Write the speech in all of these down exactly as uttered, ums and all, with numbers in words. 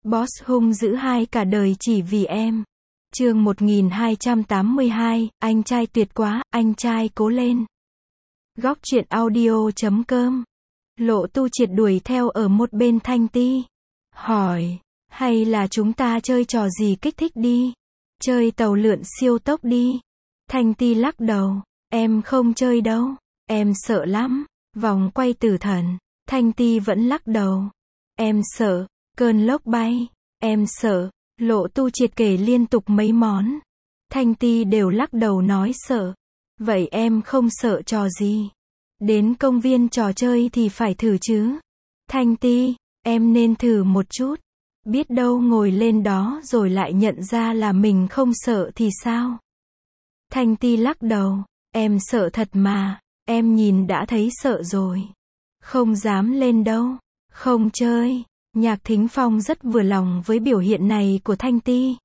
Boss hung dữ hai cả đời chỉ vì em. Chương một nghìn hai trăm tám mươi hai, anh trai tuyệt quá, anh trai cố lên. Góc truyện audio chấm com. Lộ Tu Triệt đuổi theo ở một bên Thanh Ti. Hỏi, hay là chúng ta chơi trò gì kích thích đi? Chơi tàu lượn siêu tốc đi. Thanh Ti lắc đầu, em không chơi đâu, em sợ lắm. Vòng quay tử thần. Thanh Ti vẫn lắc đầu. Em sợ, cơn lốc bay. Em sợ. Lộ Tu Triệt kể liên tục mấy món. Thanh Ti đều lắc đầu nói sợ. Vậy em không sợ trò gì? Đến công viên trò chơi thì phải thử chứ. Thanh Ti, em nên thử một chút. Biết đâu ngồi lên đó rồi lại nhận ra là mình không sợ thì sao? Thanh Ti lắc đầu. Em sợ thật mà. Em nhìn đã thấy sợ rồi. Không dám lên đâu. Không chơi. Nhạc Thính Phong rất vừa lòng với biểu hiện này của Thanh Ti.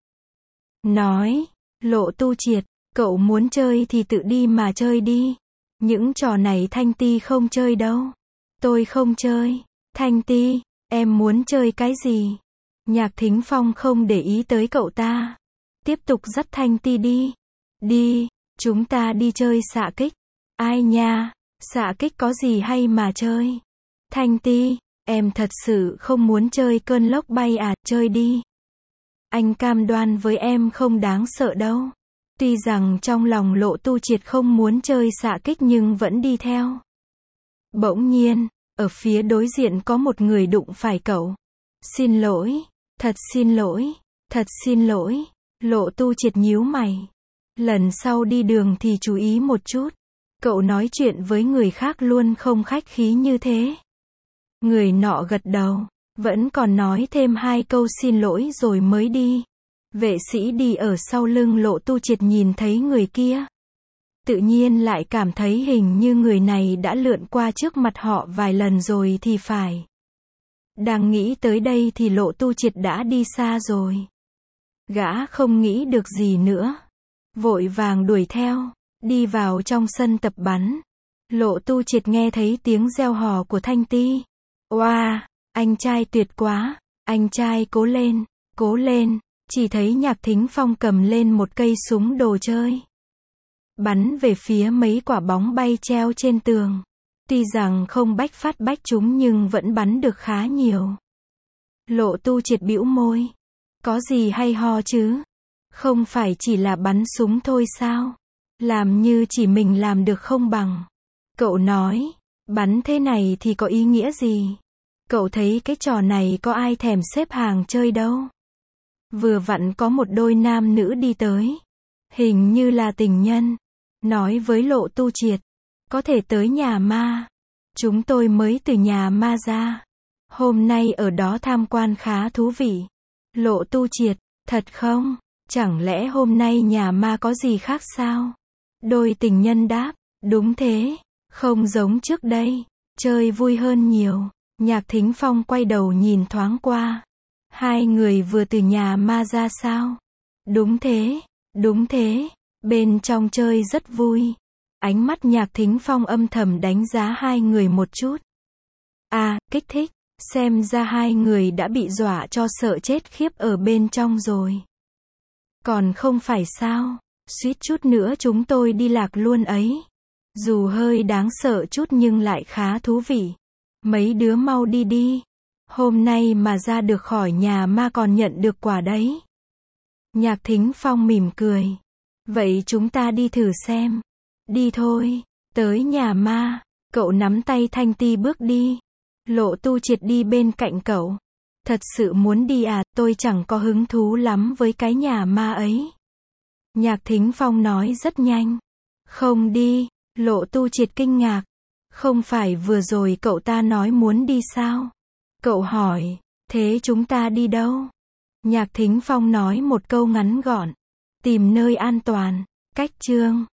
Nói, Lộ Tu Triệt, cậu muốn chơi thì tự đi mà chơi đi. Những trò này Thanh Ti không chơi đâu. Tôi không chơi. Thanh Ti, em muốn chơi cái gì? Nhạc Thính Phong không để ý tới cậu ta. Tiếp tục dắt Thanh Ti đi. Đi, chúng ta đi chơi xạ kích. Ai nha, xạ kích có gì hay mà chơi? Thanh Ti, em thật sự không muốn chơi cơn lốc bay à, chơi đi. Anh cam đoan với em không đáng sợ đâu. Tuy rằng trong lòng Lộ Tu Triệt không muốn chơi xạ kích nhưng vẫn đi theo. Bỗng nhiên, ở phía đối diện có một người đụng phải cậu. Xin lỗi, thật xin lỗi, thật xin lỗi. Lộ Tu Triệt nhíu mày. Lần sau đi đường thì chú ý một chút. Cậu nói chuyện với người khác luôn không khách khí như thế. Người nọ gật đầu, vẫn còn nói thêm hai câu xin lỗi rồi mới đi. Vệ sĩ đi ở sau lưng Lộ Tu Triệt nhìn thấy người kia. Tự nhiên lại cảm thấy hình như người này đã lượn qua trước mặt họ vài lần rồi thì phải. Đang nghĩ tới đây thì Lộ Tu Triệt đã đi xa rồi. Gã không nghĩ được gì nữa. Vội vàng đuổi theo, đi vào trong sân tập bắn. Lộ Tu Triệt nghe thấy tiếng reo hò của Thanh Ti. Oa, wow, anh trai tuyệt quá, anh trai cố lên, cố lên. Chỉ thấy Nhạc Thính Phong cầm lên một cây súng đồ chơi. Bắn về phía mấy quả bóng bay treo trên tường. Tuy rằng không bách phát bách chúng nhưng vẫn bắn được khá nhiều. Lộ Tu Triệt bĩu môi. Có gì hay ho chứ? Không phải chỉ là bắn súng thôi sao? Làm như chỉ mình làm được không bằng. Cậu nói, bắn thế này thì có ý nghĩa gì? Cậu thấy cái trò này có ai thèm xếp hàng chơi đâu. Vừa vặn có một đôi nam nữ đi tới. Hình như là tình nhân. Nói với Lộ Tu Triệt. Có thể tới nhà ma. Chúng tôi mới từ nhà ma ra. Hôm nay ở đó tham quan khá thú vị. Lộ Tu Triệt, thật không? Chẳng lẽ hôm nay nhà ma có gì khác sao? Đôi tình nhân đáp, đúng thế. Không giống trước đây. Chơi vui hơn nhiều. Nhạc Thính Phong quay đầu nhìn thoáng qua. Hai người vừa từ nhà ma ra sao? Đúng thế, đúng thế. Bên trong chơi rất vui. Ánh mắt Nhạc Thính Phong âm thầm đánh giá hai người một chút. À, kích thích. Xem ra hai người đã bị dọa cho sợ chết khiếp ở bên trong rồi. Còn không phải sao? Suýt chút nữa chúng tôi đi lạc luôn ấy. Dù hơi đáng sợ chút nhưng lại khá thú vị. Mấy đứa mau đi đi. Hôm nay mà ra được khỏi nhà ma còn nhận được quà đấy. Nhạc Thính Phong mỉm cười. Vậy chúng ta đi thử xem. Đi thôi. Tới nhà ma. Cậu nắm tay Thanh Ti bước đi. Lộ Tu Triệt đi bên cạnh cậu. Thật sự muốn đi à, tôi chẳng có hứng thú lắm với cái nhà ma ấy. Nhạc Thính Phong nói rất nhanh. Không đi. Lộ Tu Triệt kinh ngạc. Không phải vừa rồi cậu ta nói muốn đi sao? Cậu hỏi, thế chúng ta đi đâu? Nhạc Thính Phong nói một câu ngắn gọn. Tìm nơi an toàn. Cách chương.